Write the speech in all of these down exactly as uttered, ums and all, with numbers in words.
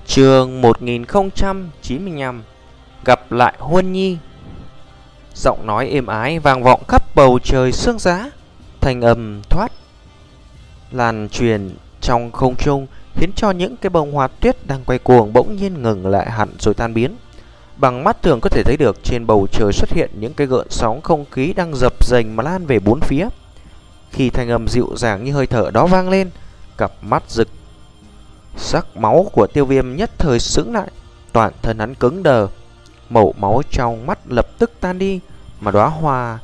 Chương một nghìn không trăm chín mươi lăm. Gặp lại Huân Nhi. Giọng nói êm ái vang vọng khắp bầu trời sương giá, thanh âm thoát lan truyền trong không trung, khiến cho những cái bông hoa tuyết đang quay cuồng bỗng nhiên ngừng lại hẳn rồi tan biến. Bằng mắt thường có thể thấy được trên bầu trời xuất hiện những cái gợn sóng không khí đang dập dềnh mà lan về bốn phía. Khi thanh âm dịu dàng như hơi thở đó vang lên, cặp mắt rực sắc máu của Tiêu Viêm nhất thời sững lại, toàn thân hắn cứng đờ, màu máu trong mắt lập tức tan đi, mà đóa hoa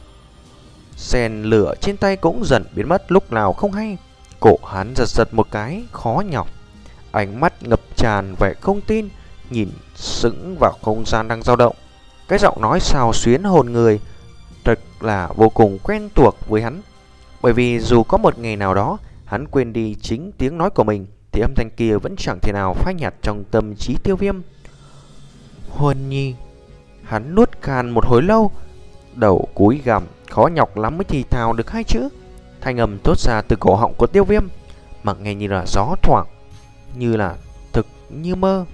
sen lửa trên tay cũng dần biến mất lúc nào không hay. Cổ hắn giật giật một cái, khó nhọc, ánh mắt ngập tràn vẻ không tin, nhìn sững vào không gian đang dao động. Cái giọng nói xào xuyến hồn người thật là vô cùng quen thuộc với hắn, bởi vì dù có một ngày nào đó hắn quên đi chính tiếng nói của mình, thì âm thanh kia vẫn chẳng thể nào phai nhạt trong tâm trí Tiêu Viêm. Huân Nhi. Hắn nuốt khan một hồi lâu, đầu cúi gằm, khó nhọc lắm mới thì thào được hai chữ. Thanh âm thốt ra từ cổ họng của Tiêu Viêm, mà nghe như là gió thoảng, như là thực như mơ.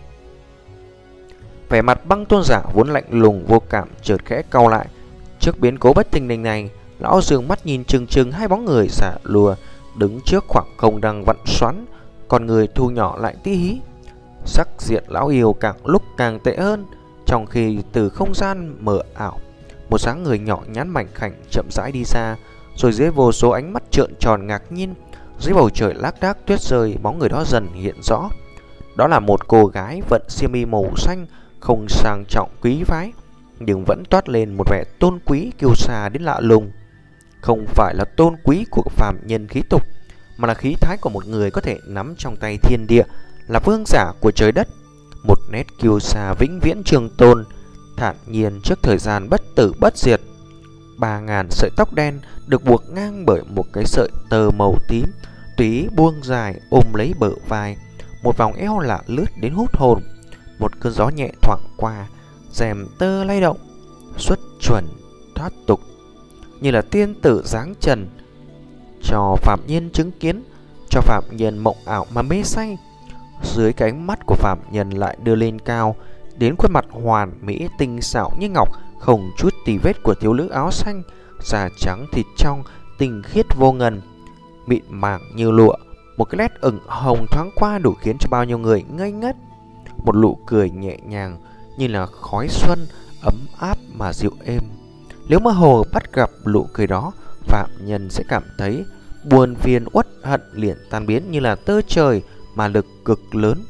Vẻ mặt Băng Tôn giả vốn lạnh lùng vô cảm chợt khẽ cau lại. Trước biến cố bất thình lình này, lão dường mắt nhìn chừng chừng hai bóng người giả lùa đứng trước khoảng không đang vặn xoắn, còn người thu nhỏ lại tí hí. Sắc diện lão yêu càng lúc càng tệ hơn, trong khi từ không gian mờ ảo, một dáng người nhỏ nhắn mảnh khảnh chậm rãi đi ra, rồi dưới vô số ánh mắt trợn tròn ngạc nhiên, dưới bầu trời lác đác tuyết rơi, bóng người đó dần hiện rõ. Đó là một cô gái vận xiêm y màu xanh, không sang trọng quý phái, nhưng vẫn toát lên một vẻ tôn quý kiêu sa đến lạ lùng. Không phải là tôn quý của phàm nhân khí tục, mà là khí thái của một người có thể nắm trong tay thiên địa, là vương giả của trời đất. Một nét kiêu sa vĩnh viễn trường tồn, thản nhiên trước thời gian bất tử bất diệt. Ba ngàn sợi tóc đen được buộc ngang bởi một cái sợi tơ màu tím, tùy buông dài ôm lấy bờ vai. Một vòng eo lạ lướt đến hút hồn. Một cơn gió nhẹ thoảng qua, rèm tơ lay động, xuất chuẩn thoát tục, như là tiên tử dáng trần, cho phạm nhân chứng kiến, cho phạm nhân mộng ảo mà mê say. Dưới cái ánh mắt của phạm nhân lại đưa lên cao đến khuôn mặt hoàn mỹ tinh xảo như ngọc, không chút tì vết của thiếu nữ áo xanh, da trắng thịt trong, tinh khiết vô ngần, mịn màng như lụa. Một cái nét ửng hồng thoáng qua đủ khiến cho bao nhiêu người ngây ngất. Một nụ cười nhẹ nhàng như là khói xuân, ấm áp mà dịu êm. Nếu mơ hồ bắt gặp nụ cười đó, phạm nhân sẽ cảm thấy buồn phiền uất hận liền tan biến như là tơ trời mà lực cực lớn.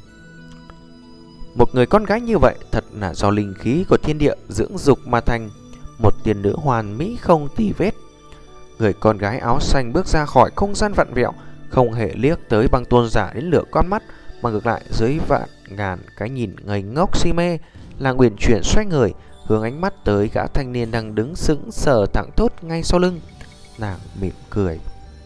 Một người con gái như vậy thật là do linh khí của thiên địa dưỡng dục mà thành, một tiên nữ hoàn mỹ không tì vết. Người con gái áo xanh bước ra khỏi không gian vặn vẹo, không hề liếc tới Băng Tôn giả đến lửa con mắt, mà ngược lại dưới vạn ngàn cái nhìn ngây ngốc si mê, là uyển chuyển xoay người, hướng ánh mắt tới gã thanh niên đang đứng sững sờ thẳng thốt ngay sau lưng. Nàng mỉm cười.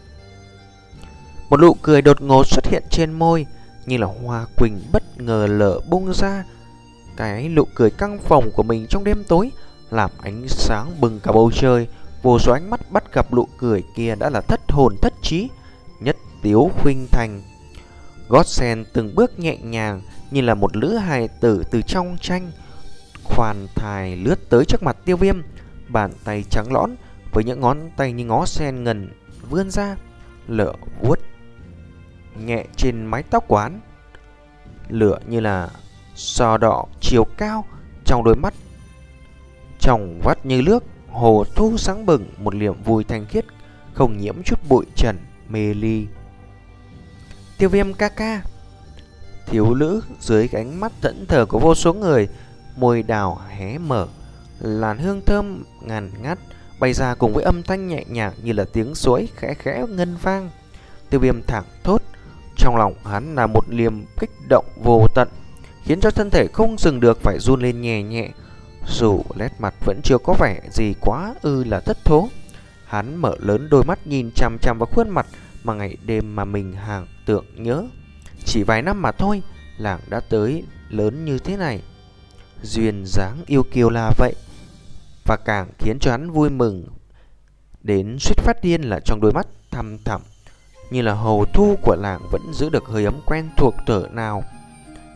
Một nụ cười đột ngột xuất hiện trên môi, như là hoa quỳnh bất ngờ lở bung ra. Cái nụ cười căng phồng của mình trong đêm tối làm ánh sáng bừng cả bầu trời. Vô số ánh mắt bắt gặp nụ cười kia đã là thất hồn thất trí, nhất tiếu khuynh thành. Gót sen từng bước nhẹ nhàng như là một lữ hài tử từ trong tranh, khoan thai lướt tới trước mặt Tiêu Viêm. Bàn tay trắng lõn với những ngón tay như ngó sen ngần vươn ra, lửa vuốt nhẹ trên mái tóc của hắn. Lửa như là sò đỏ chiều cao, trong đôi mắt trong vắt như nước hồ thu sáng bừng, một niềm vui thanh khiết không nhiễm chút bụi trần mê ly. Tiêu Viêm ca ca. Thiếu nữ dưới cái ánh mắt thẫn thờ của vô số người, môi đào hé mở, làn hương thơm ngàn ngát bay ra cùng với âm thanh nhẹ nhàng như là tiếng suối khẽ khẽ ngân vang. Tiêu Viêm thẳng thốt, trong lòng hắn là một niềm kích động vô tận, khiến cho thân thể không dừng được phải run lên nhẹ nhẹ. Dù nét mặt vẫn chưa có vẻ gì quá ư là thất thố, hắn mở lớn đôi mắt nhìn chằm chằm vào khuôn mặt mà ngày đêm mà mình hàng tưởng nhớ. Chỉ vài năm mà thôi, làng đã tới lớn như thế này. Duyên dáng yêu kiều là vậy. Và càng khiến cho hắn vui mừng đến suýt phát điên là trong đôi mắt thăm thẳm như là hồ thu của làng vẫn giữ được hơi ấm quen thuộc tở nào.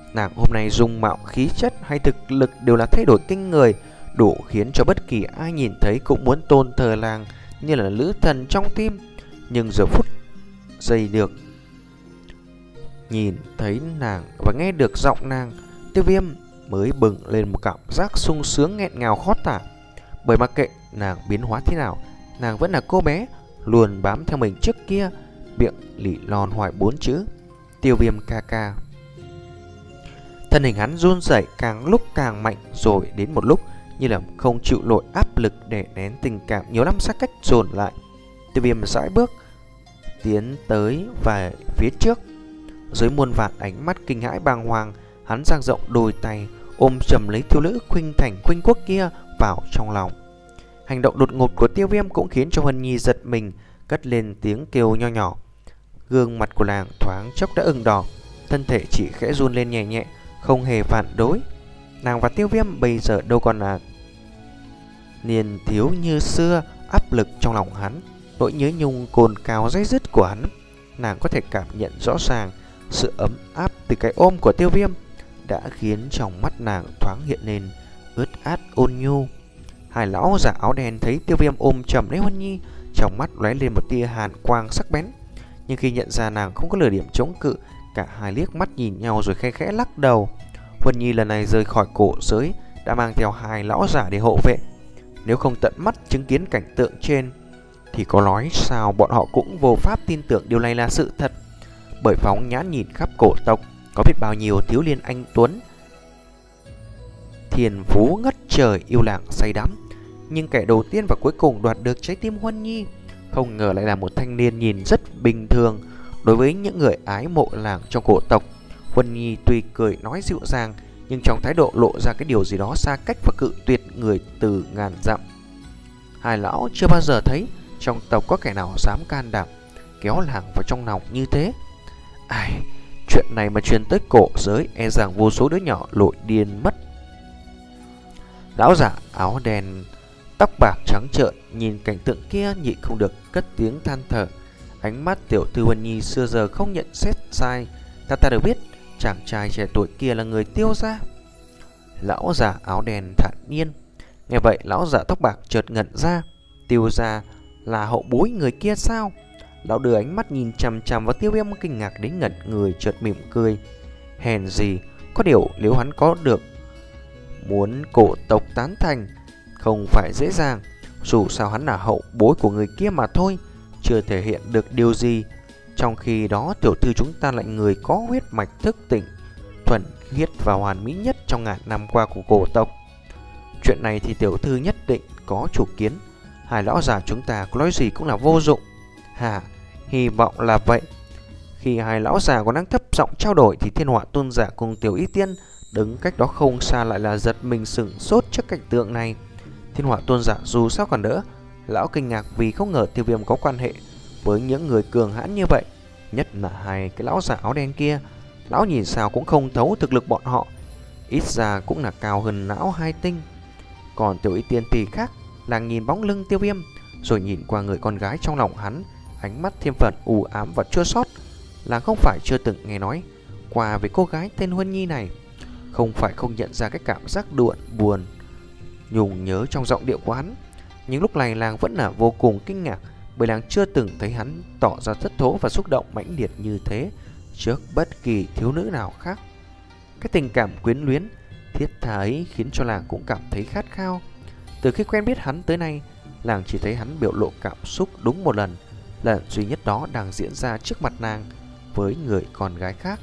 Nàng hôm nay dung mạo, khí chất hay thực lực đều là thay đổi kinh người, đủ khiến cho bất kỳ ai nhìn thấy cũng muốn tôn thờ nàng như là nữ thần trong tim. Nhưng giờ phút giây được nhìn thấy nàng và nghe được giọng nàng, Tiêu Viêm mới bừng lên một cảm giác sung sướng nghẹn ngào khó tả. Bởi mặc kệ nàng biến hóa thế nào, nàng vẫn là cô bé luôn bám theo mình trước kia, miệng lỉ lon hoài bốn chữ Tiêu Viêm ca ca. Thân hình hắn run rẩy càng lúc càng mạnh, rồi đến một lúc như là không chịu nổi áp lực để nén tình cảm nhiều năm xa cách dồn lại. Tiêu Viêm sải bước tiến tới và phía trước. Dưới muôn vạn ánh mắt kinh hãi bàng hoàng, hắn dang rộng đôi tay ôm chầm lấy thiếu nữ khuynh thành khuynh quốc kia vào trong lòng. Hành động đột ngột của Tiêu Viêm cũng khiến cho Huân Nhi giật mình, cất lên tiếng kêu nho nhỏ. Gương mặt của nàng thoáng chốc đã ửng đỏ, thân thể chỉ khẽ run lên nhẹ nhẹ, không hề phản đối. Nàng và Tiêu Viêm bây giờ đâu còn là niên thiếu như xưa. Áp lực trong lòng hắn, nỗi nhớ nhung cồn cào dây dứt của hắn, nàng có thể cảm nhận rõ ràng. Sự ấm áp từ cái ôm của Tiêu Viêm đã khiến trong mắt nàng thoáng hiện lên ướt át ôn nhu. Hai lão giả áo đen thấy Tiêu Viêm ôm chầm lấy Huân Nhi, trong mắt lóe lên một tia hàn quang sắc bén. Nhưng khi nhận ra nàng không có lời điểm chống cự, cả hai liếc mắt nhìn nhau rồi khe khẽ lắc đầu. Huân Nhi lần này rời khỏi cổ giới đã mang theo hai lão giả để hộ vệ. Nếu không tận mắt chứng kiến cảnh tượng trên thì có nói sao bọn họ cũng vô pháp tin tưởng điều này là sự thật. Bởi phóng nhãn nhìn khắp cổ tộc, có biết bao nhiêu thiếu niên anh tuấn, thiền phú ngất trời yêu làng say đắm, nhưng kẻ đầu tiên và cuối cùng đoạt được trái tim Huân Nhi không ngờ lại là một thanh niên nhìn rất bình thường. Đối với những người ái mộ làng trong cổ tộc, Huân Nhi tuy cười nói dịu dàng, nhưng trong thái độ lộ ra cái điều gì đó xa cách và cự tuyệt người từ ngàn dặm. Hai lão chưa bao giờ thấy trong tộc có kẻ nào dám can đảm kéo làng vào trong lòng như thế. Ai, chuyện này mà truyền tới cổ giới, e rằng vô số đứa nhỏ lội điên mất. Lão giả áo đen tóc bạc trắng trợn nhìn cảnh tượng kia nhịn không được cất tiếng than thở. Ánh mắt tiểu thư Huân Nhi xưa giờ không nhận xét sai. Ta ta được biết chàng trai trẻ tuổi kia là người Tiêu gia. Lão giả áo đen thản nhiên. Nghe vậy lão giả tóc bạc chợt ngẩn ra. Tiêu gia là hậu bối người kia sao? Lão đưa ánh mắt nhìn chằm chằm vào Tiêu Viêm kinh ngạc đến ngẩn người, chợt mỉm cười. Hèn gì, có điều nếu hắn có được muốn cổ tộc tán thành không phải dễ dàng. Dù sao hắn là hậu bối của người kia mà thôi, chưa thể hiện được điều gì. Trong khi đó tiểu thư chúng ta lại người có huyết mạch thức tỉnh, thuần khiết và hoàn mỹ nhất trong ngàn năm qua của cổ tộc. Chuyện này thì tiểu thư nhất định có chủ kiến. Hai lão già chúng ta có nói gì cũng là vô dụng. Hà, hy vọng là vậy. Khi hai lão già còn đang thấp giọng trao đổi thì Thiên Họa Tôn giả cùng Tiểu Y Tiên đứng cách đó không xa lại là giật mình sửng sốt trước cảnh tượng này. Thiên Họa Tôn giả dù sao còn đỡ, lão kinh ngạc vì không ngờ Tiêu Viêm có quan hệ với những người cường hãn như vậy, nhất là hai cái lão giả áo đen kia. Lão nhìn sao cũng không thấu thực lực bọn họ, ít ra cũng là cao hơn lão hai tinh. Còn Tiểu Y Tiên thì khác, nàng nhìn bóng lưng Tiêu Viêm rồi nhìn qua người con gái trong lòng hắn, ánh mắt thêm phần u ám và chua xót. Là không phải chưa từng nghe nói qua về cô gái tên Huân Nhi này, không phải không nhận ra cái cảm giác đượn buồn nhung nhớ trong giọng điệu của hắn. Nhưng lúc này nàng vẫn là vô cùng kinh ngạc, bởi nàng chưa từng thấy hắn tỏ ra thất thố và xúc động mãnh liệt như thế trước bất kỳ thiếu nữ nào khác. Cái tình cảm quyến luyến thiết tha ấy khiến cho nàng cũng cảm thấy khát khao. Từ khi quen biết hắn tới nay, nàng chỉ thấy hắn biểu lộ cảm xúc đúng một lần, lần duy nhất đó đang diễn ra trước mặt nàng với người con gái khác.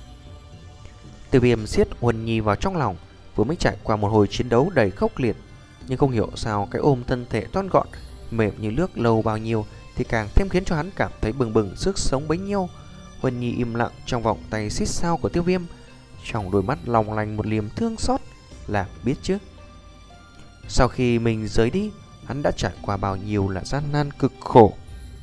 Tiêu Viêm siết Huân Nhi vào trong lòng, vừa mới trải qua một hồi chiến đấu đầy khốc liệt, nhưng không hiểu sao cái ôm thân thể thon gọn mềm như nước lâu bao nhiêu thì càng thêm khiến cho hắn cảm thấy bừng bừng sức sống bấy nhiêu. Huân Nhi im lặng trong vòng tay xít sao của Tiêu Viêm, trong đôi mắt long lanh một niềm thương xót. Là biết chứ, sau khi mình rời đi, hắn đã trải qua bao nhiêu là gian nan cực khổ.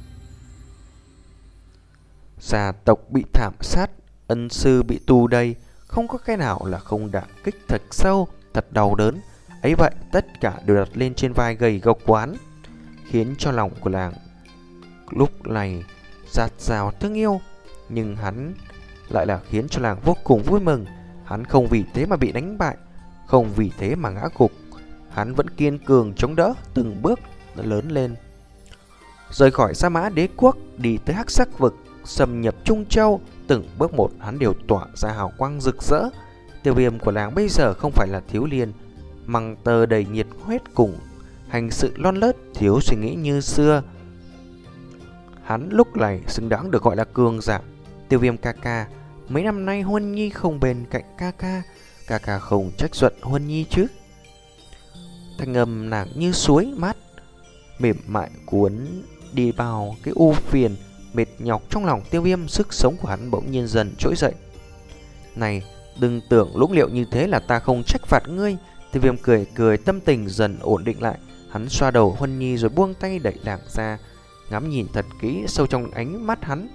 Gia tộc bị thảm sát, ân sư bị tù đầy, không có cái nào là không đả kích thật sâu, thật đau đớn. Ấy vậy tất cả đều đặt lên trên vai gầy gộc của hắn, khiến cho lòng của làng lúc này dạt dào thương yêu. Nhưng hắn lại là khiến cho làng vô cùng vui mừng. Hắn không vì thế mà bị đánh bại, không vì thế mà ngã gục. Hắn vẫn kiên cường chống đỡ, từng bước lớn lên. Rời khỏi Sa Mã Đế quốc, đi tới Hắc Sắc vực, xâm nhập Trung Châu, từng bước một hắn đều tỏa ra hào quang rực rỡ. Tiêu Viêm của làng bây giờ không phải là thiếu niên măng tơ đầy nhiệt huyết cùng hành sự lon lớt, thiếu suy nghĩ như xưa. Hắn lúc này xứng đáng được gọi là cường giả. Tiêu Viêm ca ca, mấy năm nay Huân Nhi không bên cạnh ca ca, ca ca không trách giận Huân Nhi chứ? Thanh âm nàng như suối mát, mềm mại cuốn đi bao cái u phiền mệt nhọc trong lòng Tiêu Viêm. Sức sống của hắn bỗng nhiên dần trỗi dậy. Này, đừng tưởng lũng liệu như thế là ta không trách phạt ngươi. Tiêu Viêm cười cười, tâm tình dần ổn định lại. Hắn xoa đầu Huân Nhi rồi buông tay đẩy nàng ra, ngắm nhìn thật kỹ sâu trong ánh mắt hắn.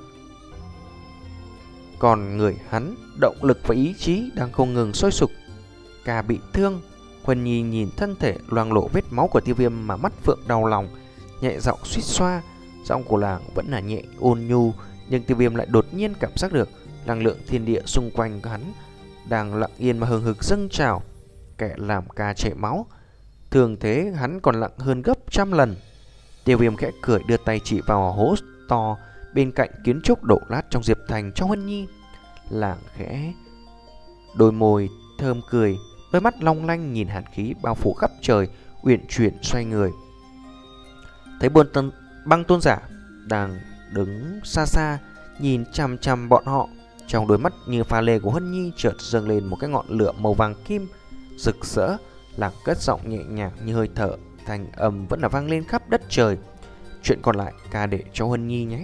Còn người hắn, động lực và ý chí đang không ngừng sôi sục. Ca bị thương. Huân Nhi nhìn thân thể loang lộ vết máu của Tiêu Viêm mà mắt phượng đau lòng, nhẹ giọng suýt xoa. Giọng của nàng vẫn là nhẹ ôn nhu, nhưng Tiêu Viêm lại đột nhiên cảm giác được năng lượng thiên địa xung quanh hắn đang lặng yên mà hừng hực dâng trào. Kẻ làm ca chảy máu, thường thế hắn còn lặng hơn gấp trăm lần. Tiêu Viêm khẽ cười, đưa tay chỉ vào hố to bên cạnh kiến trúc đổ lát trong Diệp Thành cho Huân Nhi. Làng khẽ đôi môi thơm cười, đôi mắt long lanh nhìn hàn khí bao phủ khắp trời, uyển chuyển xoay người. Thấy buôn tân băng tôn giả đang đứng xa xa nhìn chằm chằm bọn họ, trong đôi mắt như pha lê của Huân Nhi chợt dâng lên một cái ngọn lửa màu vàng kim rực rỡ. Làng cất giọng nhẹ nhàng như hơi thở, thanh âm vẫn là vang lên khắp đất trời. Chuyện còn lại ca để cho Huân Nhi nhé.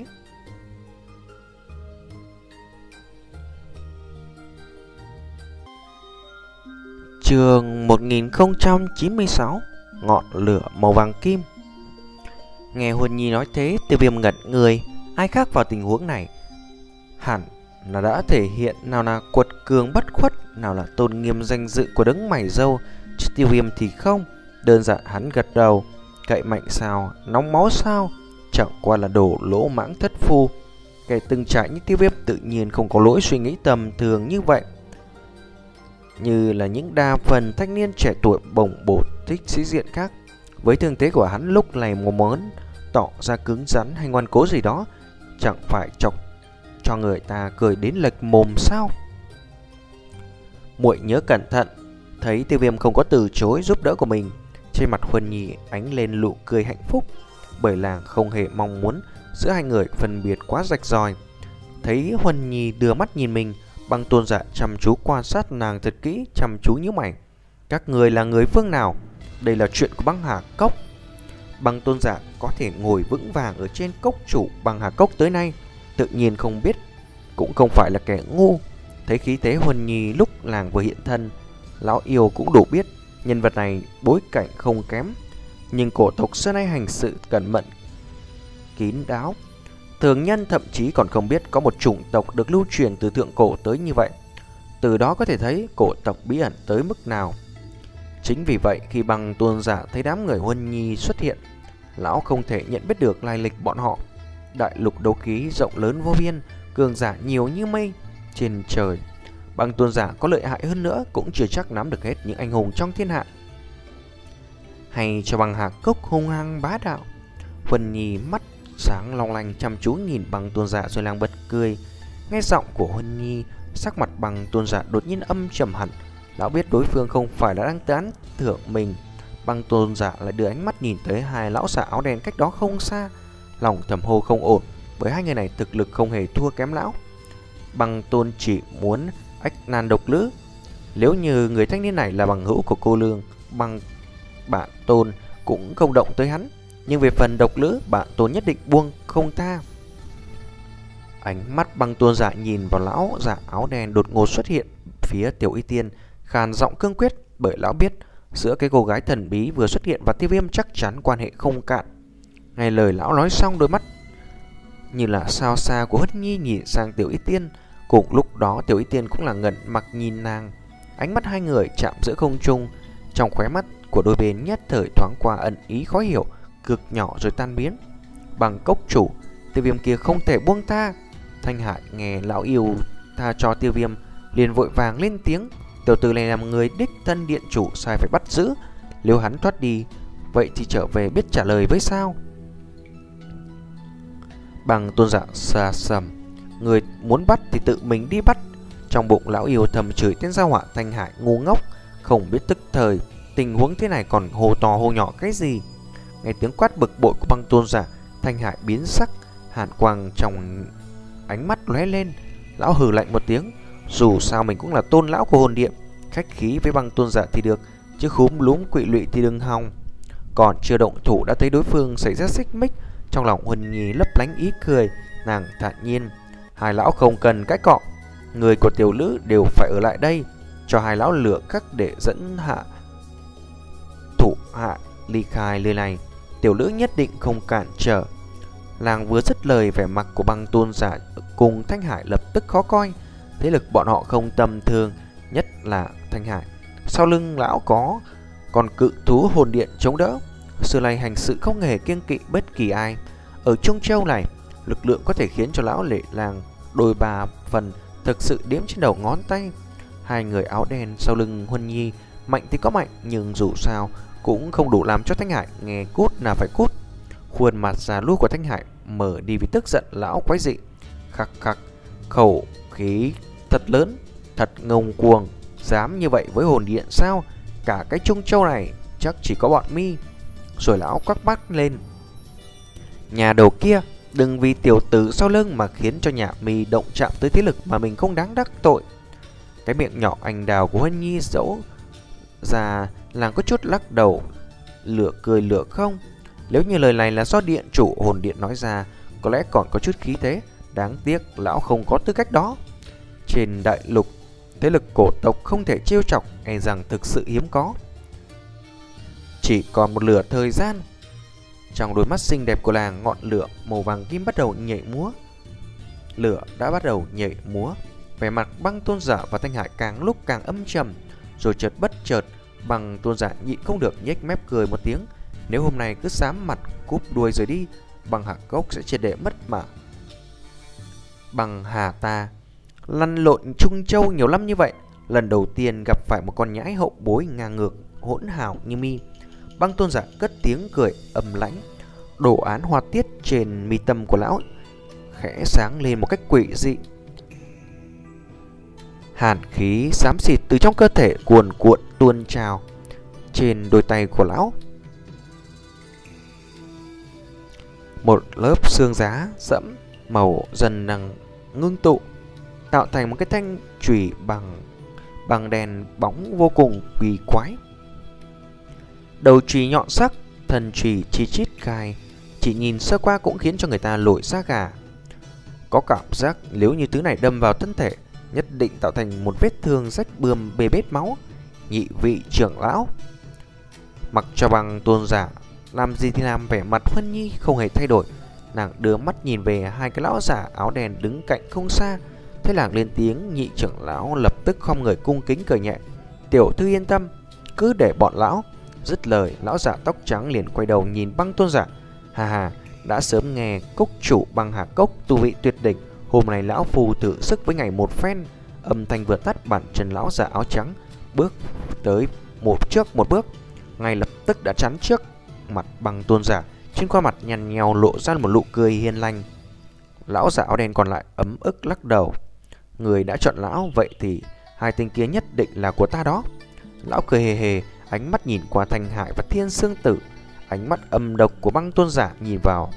Chương một nghìn không trăm chín mươi sáu, ngọn lửa màu vàng kim. Nghe Huân Nhi nói thế, Tiêu Viêm ngẩn người. Ai khác vào tình huống này hẳn là đã thể hiện nào là quật cường bất khuất, nào là tôn nghiêm danh dự của đấng mày râu. Chứ Tiêu Viêm thì không. Đơn giản hắn gật đầu. Cậy mạnh sao, nóng máu sao, chẳng qua là đồ lỗ mãng thất phu. Kẻ từng trải như Tiêu Viêm tự nhiên không có lỗi suy nghĩ tầm thường như vậy. Như là những đa phần thanh niên trẻ tuổi bồng bột thích sĩ diện khác. Với thương thế của hắn lúc này một món tỏ ra cứng rắn hay ngoan cố gì đó, chẳng phải chọc cho người ta cười đến lệch mồm sao? Muội nhớ cẩn thận. Thấy Tiêu Viêm không có từ chối giúp đỡ của mình, trên mặt Huân Nhi ánh lên nụ cười hạnh phúc, bởi làng không hề mong muốn giữa hai người phân biệt quá rạch ròi. Thấy Huân Nhi đưa mắt nhìn mình, băng tôn giả chăm chú quan sát nàng thật kỹ, chăm chú nhíu mày. Các người là người phương nào? Đây là chuyện của băng hà cốc. Băng tôn giả có thể ngồi vững vàng ở trên cốc chủ băng hà cốc tới nay, tự nhiên không biết cũng không phải là kẻ ngu. Thấy khí thế Huân Nhi lúc làng vừa hiện thân, lão yêu cũng đủ biết nhân vật này bối cảnh không kém, nhưng cổ tộc xưa nay hành sự cẩn mẫn kín đáo, thường nhân thậm chí còn không biết có một chủng tộc được lưu truyền từ thượng cổ tới như vậy. Từ đó có thể thấy cổ tộc bí ẩn tới mức nào. Chính vì vậy khi băng tôn giả thấy đám người Huân Nhi xuất hiện, lão không thể nhận biết được lai lịch bọn họ. Đại lục đấu khí rộng lớn vô biên, cường giả nhiều như mây trên trời, băng tôn giả có lợi hại hơn nữa cũng chưa chắc nắm được hết những anh hùng trong thiên hạ. Hay cho băng hà cốc hung hăng bá đạo. Huân Nhi mắt sáng long lanh chăm chú nhìn băng tôn giả rồi lang bật cười. Nghe giọng của Huân Nhi, sắc mặt băng tôn giả đột nhiên âm trầm hẳn. Lão biết đối phương không phải là đang tán thưởng mình. Băng tôn giả lại đưa ánh mắt nhìn tới hai lão giả áo đen cách đó không xa, lòng thầm hô không ổn, bởi hai người này thực lực không hề thua kém lão. Băng tôn chỉ muốn ách nan độc lữ. Nếu như người thanh niên này là bằng hữu của cô lương, băng bạn tôn cũng không động tới hắn. Nhưng về phần độc lữ, bạn tôn nhất định buông không tha. Ánh mắt băng tôn giả nhìn vào lão giả áo đen đột ngột xuất hiện phía Tiểu Y Tiên, khàn giọng cương quyết, bởi lão biết giữa cái cô gái thần bí vừa xuất hiện và Tiêu Viêm chắc chắn quan hệ không cạn. Ngay lời lão nói xong, đôi mắt như là sao xa của Huân Nhi nhìn sang Tiểu Y Tiên. Cùng lúc đó Tiểu Y Tiên cũng là ngẩn mặc nhìn nàng. Ánh mắt hai người chạm giữa không trung, trong khóe mắt của đôi bên nhất thời thoáng qua ẩn ý khó hiểu, cực nhỏ rồi tan biến. Bằng cốc chủ, Tiêu Viêm kia không thể buông tha. Thanh Hải nghe lão yêu tha cho Tiêu Viêm, liền vội vàng lên tiếng. Tiểu tử này là một người đích thân điện chủ sai phải bắt giữ. Nếu hắn thoát đi, vậy thì trở về biết trả lời với sao? Băng Tôn giả xa sầm. Người muốn bắt thì tự mình đi bắt. Trong bụng lão yêu thầm chửi tên gia họa Thanh Hải ngu ngốc, không biết tức thời. Tình huống thế này còn hồ to hồ nhỏ cái gì? Nghe tiếng quát bực bội của Băng Tôn giả, Thanh Hải biến sắc, hàn quang trong ánh mắt lóe lên. Lão hừ lạnh một tiếng. Dù sao mình cũng là tôn lão của hồn điện, khách khí với Băng Tôn giả thì được, chứ khúm lúm quỵ lụy thì đừng hòng. Còn chưa động thủ đã thấy đối phương xảy ra xích mích. Trong lòng Huân Nhi lấp lánh ý cười, nàng thản nhiên. Hai lão không cần cãi cọ, người của tiểu lữ đều phải ở lại đây, cho hai lão lựa các để dẫn hạ thủ hạ ly khai nơi này. Tiểu lữ nhất định không cản trở. Làng vừa dứt lời, vẻ mặt của Băng Tôn giả cùng Thanh Hải lập tức khó coi. Thế lực bọn họ không tầm thường, nhất là Thanh Hải. Sau lưng lão có còn cự thú hồn điện chống đỡ. Xưa nay hành sự không hề kiêng kỵ bất kỳ ai. Ở Trung Châu này, lực lượng có thể khiến cho lão lệ làng đôi ba phần thực sự đếm trên đầu ngón tay. Hai người áo đen sau lưng Huân Nhi mạnh thì có mạnh, nhưng dù sao cũng không đủ làm cho Thanh Hải nghe cút là phải cút. Khuôn mặt già nua của Thanh Hải mở đi vì tức giận lão quái dị. Khắc khắc, khẩu khí thật lớn, thật ngông cuồng, dám như vậy với hồn điện sao? Cả cái Trung Châu này chắc chỉ có bọn mi. Rồi lão quắc mắt lên. Nhà đầu kia, đừng vì tiểu tử sau lưng mà khiến cho nhà mi động chạm tới thế lực mà mình không đáng đắc tội. Cái miệng nhỏ anh đào của Huân Nhi dẫu ra làng có chút lắc đầu, lửa cười lửa không. Nếu như lời này là do điện chủ hồn điện nói ra, có lẽ còn có chút khí thế. Đáng tiếc lão không có tư cách đó. Trên đại lục, thế lực cổ tộc không thể trêu chọc, e rằng thực sự hiếm có. Chỉ còn một lửa thời gian. Trong đôi mắt xinh đẹp của làng, ngọn lửa màu vàng kim bắt đầu nhảy múa. Lửa đã bắt đầu nhảy múa. Vẻ mặt Băng Tôn giả và Thanh Hải càng lúc càng âm trầm. Rồi chợt bất chợt, Băng Tôn giả nhịn không được nhếch mép cười một tiếng. Nếu hôm nay cứ sám mặt cúp đuôi rồi đi, Băng Hà Cốc sẽ triệt để mất mà. Băng Hà ta lăn lộn Trung Châu nhiều năm như vậy, lần đầu tiên gặp phải một con nhãi hậu bối ngang ngược hỗn hào như mi. Băng Tôn giả cất tiếng cười âm lãnh. Đồ án hoa tiết trên mi tâm của lão khẽ sáng lên một cách quỷ dị. Hàn khí xám xịt từ trong cơ thể cuồn cuộn tuôn trào trên đôi tay của lão. Một lớp xương giá sẫm màu dần đang ngưng tụ, tạo thành một cái thanh chùy bằng bằng đèn bóng vô cùng kỳ quái. Đầu chùy nhọn sắc, thân chùy chi chít gai, chỉ nhìn sơ qua cũng khiến cho người ta nổi da gà. Có cảm giác nếu như thứ này đâm vào thân thể, nhất định tạo thành một vết thương rách bươm bê bết máu. Nhị vị trưởng lão, mặc cho Băng Tôn giả làm gì thì làm, vẻ mặt Huân Nhi không hề thay đổi. Nàng đưa mắt nhìn về hai cái lão giả áo đen đứng cạnh không xa. Thấy nàng lên tiếng, nhị trưởng lão lập tức khom người cung kính cười nhẹ. Tiểu thư yên tâm, cứ để bọn lão. Dứt lời, lão giả tóc trắng liền quay đầu nhìn Băng Tôn giả. Hà hà, đã sớm nghe cốc chủ Băng Hà Cốc tu vị tuyệt đỉnh, hôm nay lão phù thử sức với ngày một phen. Âm thanh vừa tắt, bản chân lão giả áo trắng bước tới một trước một bước, ngay lập tức đã chắn trước mặt Băng Tôn giả. Trên khuôn mặt nhăn nheo lộ ra một nụ cười hiền lành. Lão giả áo đen còn lại ấm ức lắc đầu. Người đã chọn lão, vậy thì hai tên kia nhất định là của ta đó. Lão cười hề hề, ánh mắt nhìn qua Thanh Hải và Thiên Sương Tử. Ánh mắt âm độc của Băng Tôn giả nhìn vào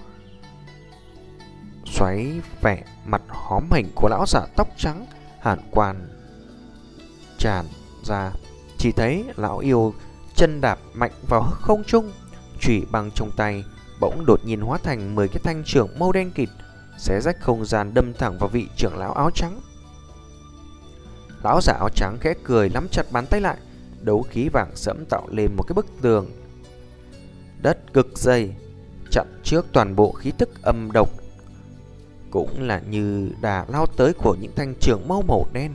xoáy vẻ mặt hóm hình của lão giả tóc trắng, hàn quan tràn ra. Chỉ thấy lão yêu chân đạp mạnh vào không trung, chùy băng trong tay bỗng đột nhiên hóa thành mười cái thanh trường màu đen kịt, xé rách không gian đâm thẳng vào vị trưởng lão áo trắng. Lão giả áo trắng khẽ cười, nắm chặt bàn tay lại. Đấu khí vàng sẫm tạo lên một cái bức tường đất cực dày, chặn trước toàn bộ khí tức âm độc, cũng là như đà lao tới của những thanh trường mâu màu đen.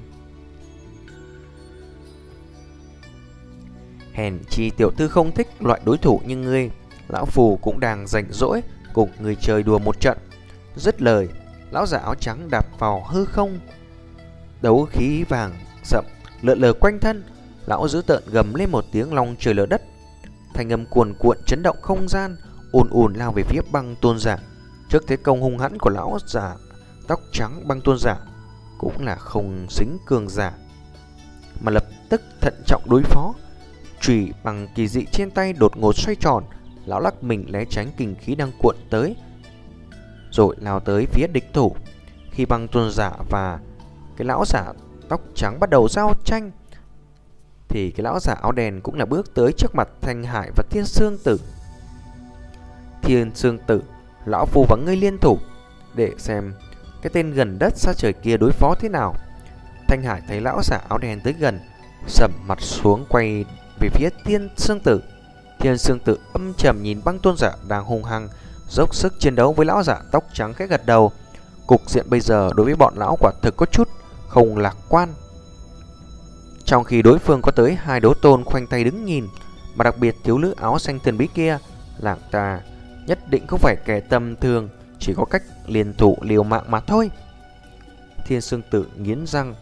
Hèn chi tiểu thư không thích loại đối thủ như ngươi. Lão phù cũng đang rảnh rỗi cùng người chơi đùa một trận. Dứt lời, lão giả áo trắng đạp vào hư không, đấu khí vàng rậm lượn lờ quanh thân. Lão dữ tợn gầm lên một tiếng long trời lở đất, thanh âm cuồn cuộn chấn động không gian, ùn ùn lao về phía Băng Tôn Giả. Trước thế công hung hãn của lão giả tóc trắng, Băng Tôn Giả cũng là không xính cường giả, mà lập tức thận trọng đối phó. Chùy bằng kỳ dị trên tay đột ngột xoay tròn, lão lắc mình né tránh kình khí đang cuộn tới, rồi lao tới phía địch thủ. Khi Băng Tôn Giả và cái lão giả tóc trắng bắt đầu giao tranh, thì cái lão giả áo đen cũng là bước tới trước mặt Thanh Hải và Thiên Sương Tử. Thiên Sương Tử, lão phu và ngươi liên thủ để xem cái tên gần đất xa trời kia đối phó thế nào. Thanh Hải thấy lão giả áo đen tới gần, sầm mặt xuống quay về phía Thiên Sương Tử. Thiên Sương Tử âm trầm nhìn Băng Tôn Giả đang hung hăng dốc sức chiến đấu với lão giả tóc trắng, khẽ gật đầu. Cục diện bây giờ đối với bọn lão quả thực có chút không lạc quan. Trong khi đối phương có tới hai đấu tôn khoanh tay đứng nhìn, mà đặc biệt thiếu nữ áo xanh thần bí kia, làng ta nhất định không phải kẻ tầm thường, chỉ có cách liên thủ liều mạng mà thôi. Thiên Sương Tử nghiến răng.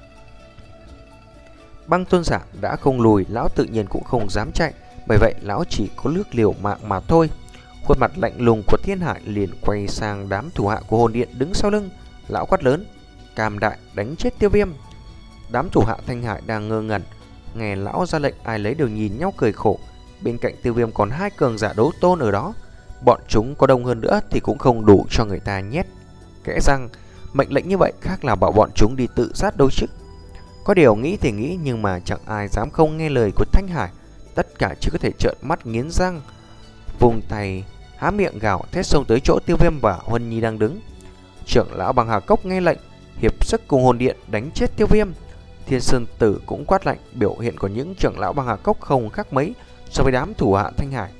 Băng Tôn Giả đã không lùi, lão tự nhiên cũng không dám chạy, bởi vậy lão chỉ có lướt liều mạng mà thôi. Khuôn mặt lạnh lùng của Thiên Hải liền quay sang đám thủ hạ của hồn điện đứng sau lưng. Lão quát lớn: Cam Đại, đánh chết Tiêu Viêm! Đám thủ hạ Thanh Hải đang ngơ ngẩn, nghe lão ra lệnh ai lấy đều nhìn nhau cười khổ. Bên cạnh Tiêu Viêm còn hai cường giả đấu tôn ở đó, bọn chúng có đông hơn nữa thì cũng không đủ cho người ta nhét. Kẽ răng, mệnh lệnh như vậy khác là bảo bọn chúng đi tự sát đâu chứ. Có điều nghĩ thì nghĩ, nhưng mà chẳng ai dám không nghe lời của Thanh Hải. Tất cả chỉ có thể trợn mắt nghiến răng, vùng tay há miệng gào thét xông tới chỗ Tiêu Viêm và Huân Nhi đang đứng. Trưởng lão Bằng Hà Cốc nghe lệnh, hiệp sức cùng hồn điện đánh chết Tiêu Viêm. Thiên Sơn Tử cũng quát lệnh. Biểu hiện của những trưởng lão Bằng Hà Cốc không khác mấy so với đám thủ hạ Thanh Hải.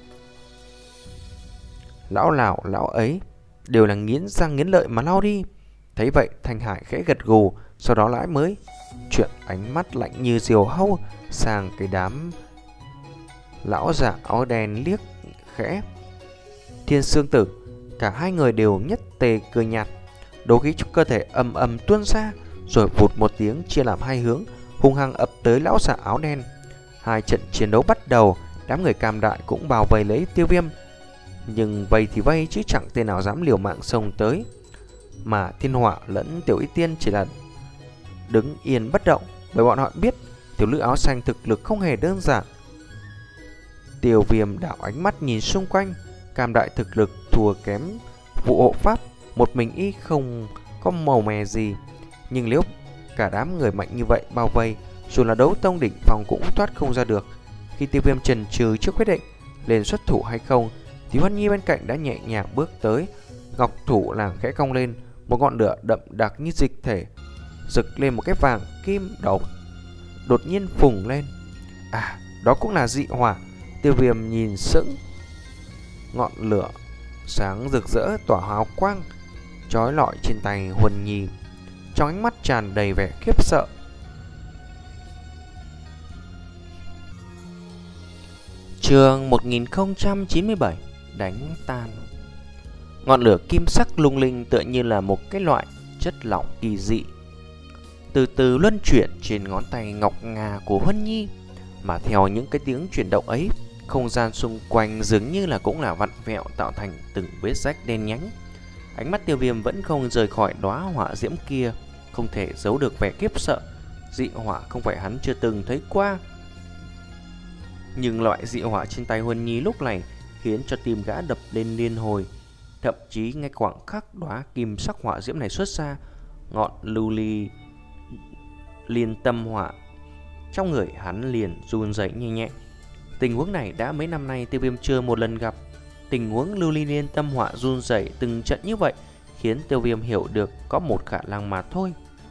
Lão nào lão ấy đều là nghiến răng nghiến lợi mà lao đi. Thấy vậy Thanh Hải khẽ gật gù, sau đó lại mới chuyển ánh mắt lạnh như diều hâu sang cái đám lão giả áo đen liếc khẽ. Thiên Sương Tử, cả hai người đều nhất tề cười nhạt, đấu khí trong cơ thể ầm ầm tuôn ra, rồi vụt một tiếng chia làm hai hướng, hung hăng ập tới lão giả áo đen. Hai trận chiến đấu bắt đầu, đám người Cam Đại cũng bao vây lấy Tiêu Viêm, nhưng vây thì vây chứ chẳng tên nào dám liều mạng xông tới. Mà Thiên Họa lẫn Tiểu Y Tiên chỉ là đứng yên bất động, bởi bọn họ biết tiểu nữ áo xanh thực lực không hề đơn giản. Tiêu Viêm đảo ánh mắt nhìn xung quanh, Cam Đại thực lực thua kém vụ hộ pháp, một mình y không có màu mè gì. Nhưng nếu cả đám người mạnh như vậy bao vây, dù là đấu tông đỉnh phong cũng thoát không ra được. Khi Tiêu Viêm chần chừ trước quyết định lên xuất thủ hay không, thì Huân Nhi bên cạnh đã nhẹ nhàng bước tới, ngọc thủ làng khẽ cong lên, một ngọn lửa đậm đặc như dịch thể rực lên một cái vàng kim đầu đột nhiên phùng lên. À, đó cũng là dị hỏa. Tiêu Viêm nhìn sững, ngọn lửa sáng rực rỡ tỏa hào quang chói lọi trên tay Huân Nhi, trong ánh mắt tràn đầy vẻ khiếp sợ. Chương một nghìn không trăm chín mươi bảy, đánh tan. Ngọn lửa kim sắc lung linh tựa như là một cái loại chất lỏng kỳ dị, từ từ luân chuyển trên ngón tay ngọc ngà của Huân Nhi. Mà theo những cái tiếng chuyển động ấy, không gian xung quanh dường như là cũng là vặn vẹo, tạo thành từng vết rách đen nhánh. Ánh mắt Tiêu Viêm vẫn không rời khỏi đóa hỏa diễm kia, không thể giấu được vẻ khiếp sợ. Dị hỏa không phải hắn chưa từng thấy qua, nhưng loại dị hỏa trên tay Huân Nhi lúc này khiến cho tim gã đập lên liên hồi. Thậm chí ngay khoảng khắc đóa kim sắc hỏa diễm này xuất ra, ngọn lưu ly liên tâm hỏa trong người hắn liền run rẩy nhẹ nhẹ. Tình huống này đã mấy năm nay Tiêu Viêm chưa một lần gặp. Tình huống lưu ly liên tâm hỏa run rẩy từng trận như vậy khiến Tiêu Viêm hiểu được có một khả năng mà thôi,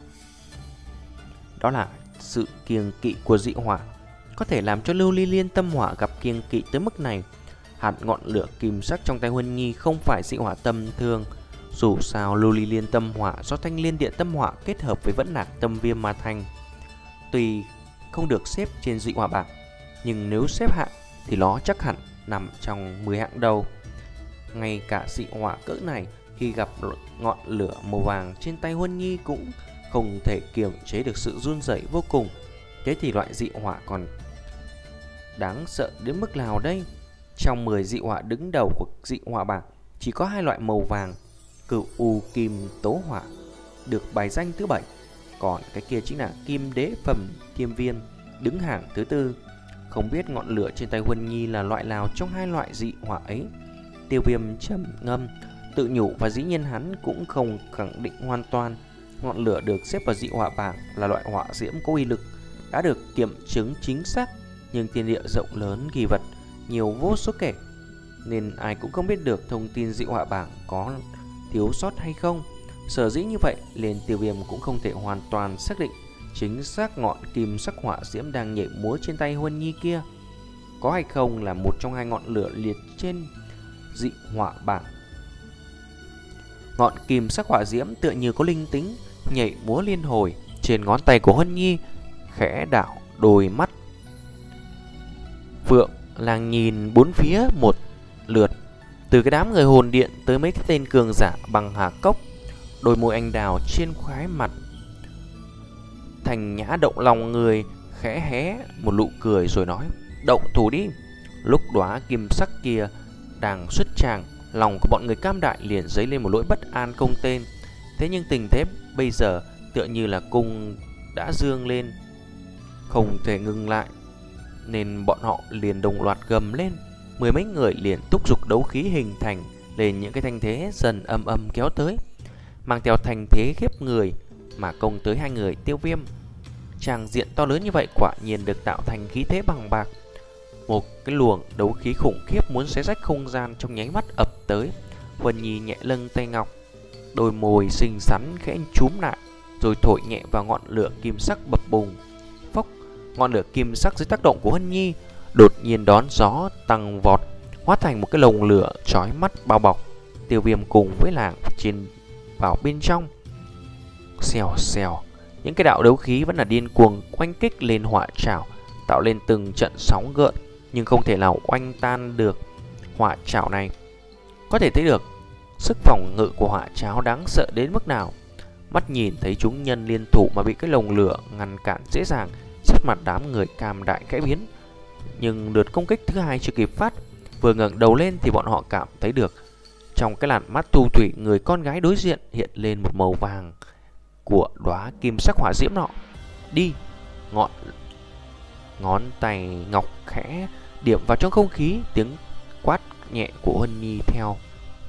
đó là sự kiêng kỵ của dị hỏa có thể làm cho lưu ly liên tâm hỏa gặp kiêng kỵ tới mức này. Hạt ngọn lửa kim sắc trong tay Huân Nhi không phải dị hỏa tầm thường. Dù sao lưu ly liên tâm hỏa do thanh liên điện tâm hỏa kết hợp với vẫn nạc tâm viêm mà thành. Tuy không được xếp trên dị hỏa bảng, nhưng nếu xếp hạng thì nó chắc hẳn nằm trong mười hạng đầu. Ngay cả dị hỏa cỡ này khi gặp ngọn lửa màu vàng trên tay Huân Nhi cũng không thể kiềm chế được sự run rẩy vô cùng. Thế thì loại dị họa còn đáng sợ đến mức nào đây? Trong mười dị họa đứng đầu của dị họa bảng chỉ có hai loại màu vàng, cửu u kim tố hỏa, được bài danh thứ bảy. Còn cái kia chính là kim đế phẩm tiêm viên, đứng hàng thứ tư. Không biết ngọn lửa trên tay Huân Nhi là loại nào trong hai loại dị hỏa ấy. Tiêu Viêm trầm ngâm tự nhủ, và dĩ nhiên hắn cũng không khẳng định hoàn toàn. Ngọn lửa được xếp vào dị hỏa bảng là loại hỏa diễm có uy lực, đã được kiểm chứng chính xác, nhưng thiên địa rộng lớn kỳ vật nhiều vô số kể, nên ai cũng không biết được thông tin dị hỏa bảng có thiếu sót hay không. Sở dĩ như vậy, nên Tiêu Viêm cũng không thể hoàn toàn xác định chính xác ngọn kim sắc hỏa diễm đang nhảy múa trên tay Huân Nhi kia có hay không là một trong hai ngọn lửa liệt trên dị hỏa bảng. Ngọn kim sắc hỏa diễm tựa như có linh tính, nhảy múa liên hồi trên ngón tay của Huân Nhi, khẽ đảo đôi mắt Phượng Lang nhìn bốn phía một lượt, từ cái đám người hồn điện tới mấy cái tên cường giả bằng hà cốc. Đôi môi anh đào trên khóe mặt Thành Nhã động lòng người, khẽ hé một nụ cười rồi nói: động thủ đi. Lúc đóa kim sắc kia đang xuất tràng, lòng của bọn người Cam Đại liền dấy lên một nỗi bất an không tên. Thế nhưng tình thế bây giờ tựa như là cung đã dương lên, không thể ngừng lại, nên bọn họ liền đồng loạt gầm lên. Mười mấy người liền thúc giục đấu khí hình thành lên những cái thanh thế dần âm âm kéo tới, mang theo thành thế khiếp người mà công tới hai người Tiêu Viêm. Tràng diện to lớn như vậy quả nhiên được tạo thành khí thế bằng bạc. Một cái luồng đấu khí khủng khiếp muốn xé rách không gian trong nháy mắt ập tới. Huân Nhi nhẹ lưng tay ngọc, đôi môi xinh xắn khẽ chúm lại, rồi thổi nhẹ vào ngọn lửa kim sắc bập bùng. Phốc, ngọn lửa kim sắc dưới tác động của Huân Nhi đột nhiên đón gió tăng vọt, hóa thành một cái lồng lửa chói mắt bao bọc Tiêu Viêm cùng với làng trên vào bên trong. Xèo xèo, những cái đạo đấu khí vẫn là điên cuồng oanh kích lên hỏa trảo, tạo lên từng trận sóng gợn, nhưng không thể nào oanh tan được hỏa trảo này. Có thể thấy được sức phòng ngự của hỏa trảo đáng sợ đến mức nào. Mắt nhìn thấy chúng nhân liên thủ mà bị cái lồng lửa ngăn cản dễ dàng, sắc mặt đám người Cam Đại khẽ biến. Nhưng lượt công kích thứ hai chưa kịp phát, vừa ngẩng đầu lên thì bọn họ cảm thấy được trong cái làn mắt thu thủy người con gái đối diện hiện lên một màu vàng của đóa kim sắc hỏa diễm nọ. Đi! Ngọn ngón tay ngọc khẽ điểm vào trong không khí, tiếng quát nhẹ của Huân Nhi theo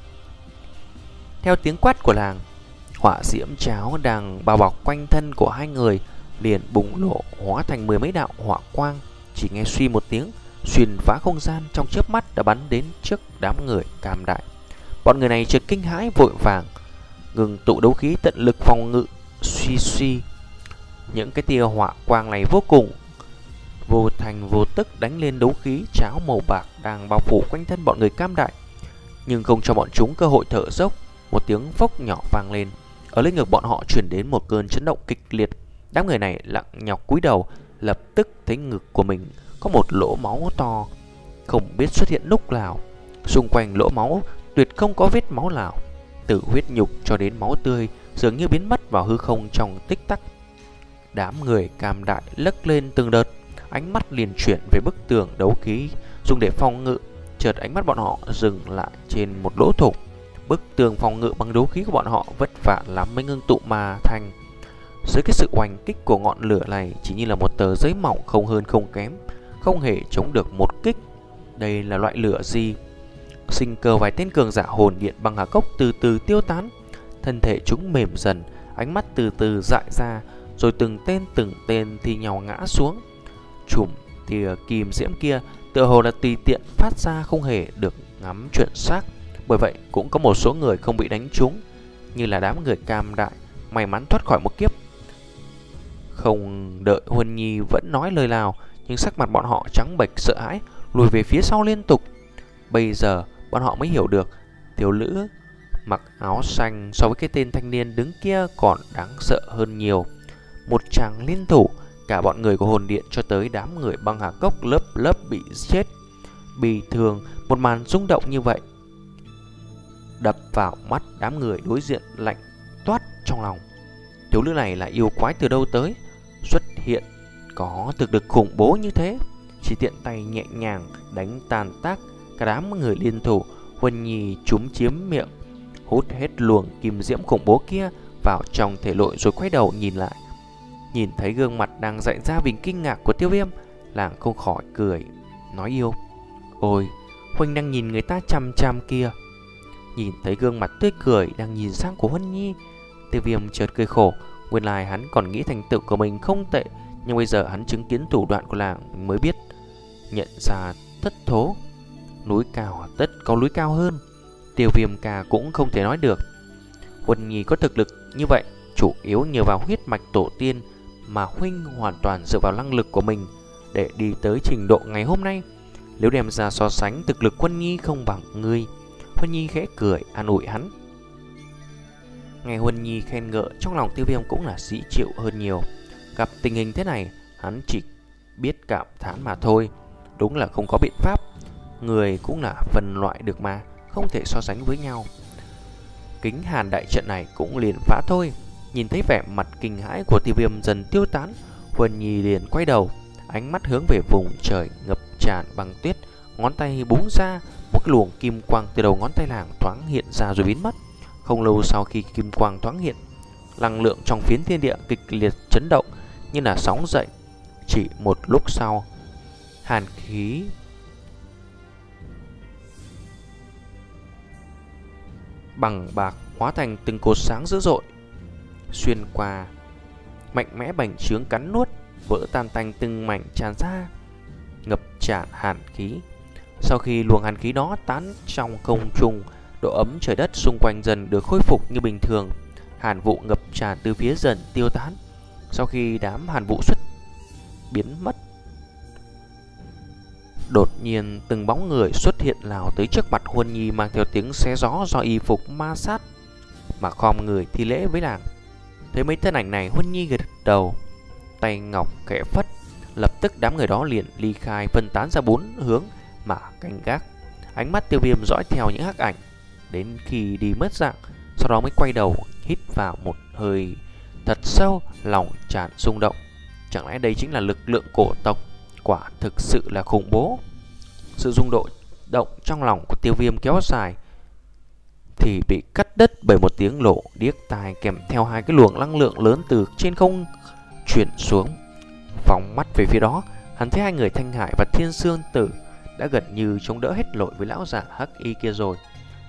theo tiếng quát của làng. Hỏa diễm cháo đang bao bọc quanh thân của hai người liền bùng nổ, hóa thành mười mấy đạo hỏa quang. Chỉ nghe suy một tiếng, xuyên phá không gian, trong chớp mắt đã bắn đến trước đám người Cam Đại. Bọn người này chợt kinh hãi vội vàng ngừng tụ đấu khí tận lực phòng ngự. Suy suy, những cái tia hỏa quang này vô cùng vô thành vô tức đánh lên đấu khí cháo màu bạc đang bao phủ quanh thân bọn người Cam Đại, nhưng không cho bọn chúng cơ hội thở dốc. Một tiếng phốc nhỏ vang lên, ở lưng ngực bọn họ truyền đến một cơn chấn động kịch liệt. Đám người này lặng nhọc cúi đầu, lập tức thấy ngực của mình có một lỗ máu to, không biết xuất hiện lúc nào. Xung quanh lỗ máu tuyệt không có vết máu nào, từ huyết nhục cho đến máu tươi dường như biến mất vào hư không trong tích tắc. Đám người Cam Đại lấc lên từng đợt, ánh mắt liền chuyển về bức tường đấu khí dùng để phòng ngự. Chợt ánh mắt bọn họ dừng lại trên một lỗ thủng. Bức tường phòng ngự bằng đấu khí của bọn họ vất vả lắm mới ngưng tụ mà thành. Dưới cái sự oanh kích của ngọn lửa này chỉ như là một tờ giấy mỏng, không hơn không kém, không hề chống được một kích. Đây là loại lửa gì? Sinh cơ vài tên cường giả hồn điện bằng hà cốc từ từ tiêu tán, thân thể chúng mềm dần, ánh mắt từ từ dại ra, rồi từng tên từng tên thì nhào ngã xuống. Chùm tia kim diễm kia tựa hồ là tùy tiện phát ra, không hề được ngắm chuẩn xác. Bởi vậy cũng có một số người không bị đánh trúng, như là đám người Cam Đại may mắn thoát khỏi một kiếp. Không đợi Huân Nhi vẫn nói lời nào, nhưng sắc mặt bọn họ trắng bệch sợ hãi, lùi về phía sau liên tục. Bây giờ bọn họ mới hiểu được thiếu nữ mặc áo xanh so với cái tên thanh niên đứng kia còn đáng sợ hơn nhiều. Một chàng liên thủ, cả bọn người của hồn điện cho tới đám người băng hà cốc lớp lớp bị chết. Bì thường, một màn rung động như vậy đập vào mắt đám người đối diện lạnh toát trong lòng. thiếu nữ này là yêu quái từ đâu tới, xuất hiện có thực lực khủng bố như thế. Chỉ tiện tay nhẹ nhàng đánh tàn tác cả đám người liên thủ. Huân Nhi chúm chiếm miệng, hút hết luồng kim diễm khủng bố kia vào trong thể nội rồi quay đầu nhìn lại. Nhìn thấy gương mặt đang dại ra vì kinh ngạc của Tiêu Viêm, làng không khỏi cười, nói yêu: ôi, huynh đang nhìn người ta chăm chăm kia. Nhìn thấy gương mặt tươi cười đang nhìn sang của Huân Nhi, Tiêu Viêm chợt cười khổ. Nguyên lai hắn còn nghĩ thành tựu của mình không tệ, nhưng bây giờ hắn chứng kiến thủ đoạn của làng mới biết nhận ra thất thố. Núi cao tất có núi cao hơn, Tiêu Viêm ca cũng không thể nói được. Huân Nhi có thực lực như vậy chủ yếu nhờ vào huyết mạch tổ tiên, mà huynh hoàn toàn dựa vào năng lực của mình để đi tới trình độ ngày hôm nay. Nếu đem ra so sánh, thực lực Huân Nhi không bằng ngươi. Huân Nhi khẽ cười an ủi hắn. Nghe Huân Nhi khen ngợi, trong lòng Tiêu Viêm cũng là dễ chịu hơn nhiều. Gặp tình hình thế này, hắn chỉ biết cảm thán mà thôi. Đúng là không có biện pháp, người cũng là phân loại được mà, không thể so sánh với nhau. Kính hàn đại trận này cũng liền phá thôi. Nhìn thấy vẻ mặt kinh hãi của Tiêu Viêm dần tiêu tán, Huân Nhi liền quay đầu, ánh mắt hướng về vùng trời ngập tràn băng tuyết. Ngón tay búng ra, một cái luồng kim quang từ đầu ngón tay làng thoáng hiện ra rồi biến mất. Không lâu sau khi kim quang thoáng hiện, năng lượng trong phiến thiên địa kịch liệt chấn động như là sóng dậy. Chỉ một lúc sau, hàn khí bằng bạc hóa thành từng cột sáng dữ dội, xuyên qua, mạnh mẽ bành trướng cắn nuốt, vỡ tan tành từng mảnh tràn ra, ngập tràn hàn khí. Sau khi luồng hàn khí đó tán trong không trung, độ ấm trời đất xung quanh dần được khôi phục như bình thường. Hàn vụ ngập tràn từ phía dần tiêu tán. Sau khi đám hàn vụ xuất biến mất, đột nhiên từng bóng người xuất hiện lao tới trước mặt Huân Nhi, mang theo tiếng xé gió do y phục ma sát mà khom người thi lễ với làng. Thấy mấy thân ảnh này, Huân Nhi gật đầu, tay ngọc khẽ phất, lập tức đám người đó liền ly khai, phân tán ra bốn hướng mà canh gác. Ánh mắt Tiêu Viêm dõi theo những hắc ảnh đến khi đi mất dạng, sau đó mới quay đầu hít vào một hơi thật sâu, lòng tràn rung động. Chẳng lẽ đây chính là lực lượng cổ tộc? Quả thực sự là khủng bố. Sự rung độ động trong lòng của Tiêu Viêm kéo dài thì bị cắt đứt bởi một tiếng nổ điếc tai, kèm theo hai cái luồng năng lượng lớn từ trên không chuyển xuống. Phóng mắt về phía đó, hắn thấy hai người Thanh Hải và Thiên Sương Tử đã gần như chống đỡ hết nổi với lão giả hắc y kia rồi.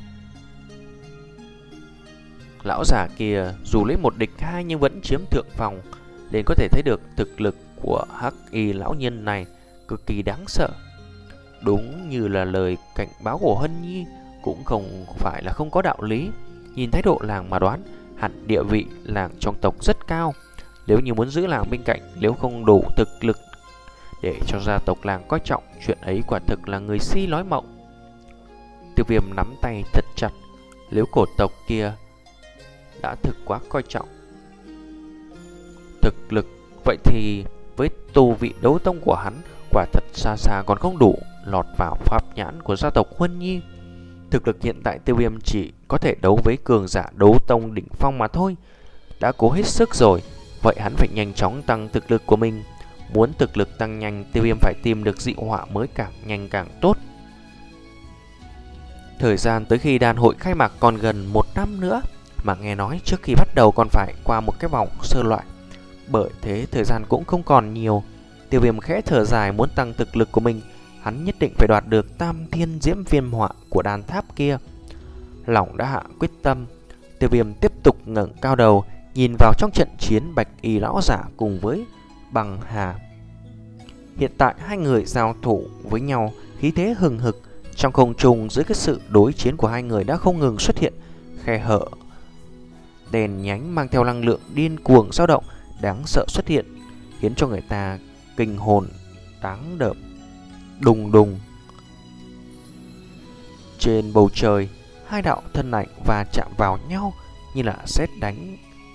Lão giả kia dù lấy một địch hai nhưng vẫn chiếm thượng phòng, nên có thể thấy được thực lực của hắc y lão nhân này cực kỳ đáng sợ. Đúng như là lời cảnh báo của Hân Nhi, cũng không phải là không có đạo lý. Nhìn thái độ làng mà đoán, hẳn địa vị làng trong tộc rất cao. Nếu như muốn giữ làng bên cạnh, nếu không đủ thực lực để cho gia tộc làng coi trọng, chuyện ấy quả thực là người si nói mộng. Tiêu Viêm nắm tay thật chặt. Nếu cổ tộc kia đã thực quá coi trọng thực lực, vậy thì với tu vị đấu tông của hắn, quả thật xa xa còn không đủ lọt vào pháp nhãn của gia tộc Huân Nhi. Thực lực hiện tại Tiêu Viêm chỉ có thể đấu với cường giả đấu tông đỉnh phong mà thôi. Đã cố hết sức rồi, vậy hắn phải nhanh chóng tăng thực lực của mình. Muốn thực lực tăng nhanh, Tiêu Viêm phải tìm được dị họa mới càng nhanh càng tốt. Thời gian tới khi đàn hội khai mạc còn gần một năm nữa, mà nghe nói trước khi bắt đầu còn phải qua một cái vòng sơ loại. Bởi thế thời gian cũng không còn nhiều. Tiêu Viêm khẽ thở dài, muốn tăng thực lực của mình, hắn nhất định phải đoạt được tam thiên diễm viêm họa của đàn tháp kia. Lòng đã hạ quyết tâm, Tiêu Viêm tiếp tục ngẩng cao đầu, nhìn vào trong trận chiến bạch y lão giả cùng với Băng Hà. Hiện tại hai người giao thủ với nhau, khí thế hừng hực. Trong không trung, dưới cái sự đối chiến của hai người đã không ngừng xuất hiện khe hở đèn nhánh mang theo năng lượng điên cuồng dao động đáng sợ xuất hiện, khiến cho người ta kinh hồn đáng đợm. Đùng đùng. Trên bầu trời, hai đạo thân ảnh va chạm vào nhau như là sét đánh,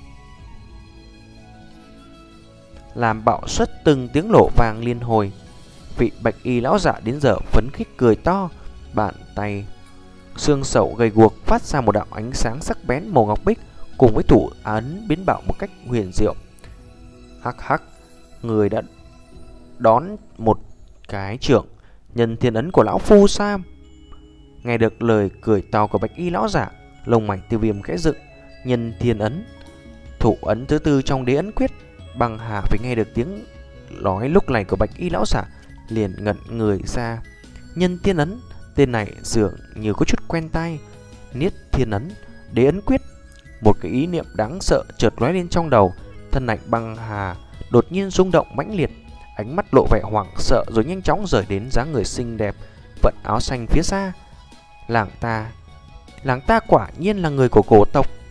làm bạo xuất từng tiếng nổ vang liên hồi. Vị bạch y lão giả đến giờ phấn khích cười to, bàn tay xương sẩu gầy guộc phát ra một đạo ánh sáng sắc bén màu ngọc bích, cùng với thủ ấn biến bảo một cách huyền diệu. Hắc hắc, người đã đón một cái trưởng nhân thiên ấn của lão phu sao? Nghe được lời cười to của bạch y lão giả, lông mày Tiêu Viêm khẽ dựng. Nhân thiên ấn, thủ ấn thứ tư trong đế ấn quyết. Băng Hà phải nghe được tiếng nói lúc này của bạch y lão giả, liền ngẩn người ra. Nhân thiên ấn, tên này dường như có chút quen tai. Niết thiên ấn, đế ấn quyết. Một cái ý niệm đáng sợ chợt lóe lên trong đầu. Thân ảnh Băng Hà đột nhiên rung động mãnh liệt, ánh mắt lộ vẻ hoảng sợ rồi nhanh chóng rời đến dáng người xinh đẹp vận áo xanh phía xa. Làng ta, làng ta quả nhiên là người của cổ tộc.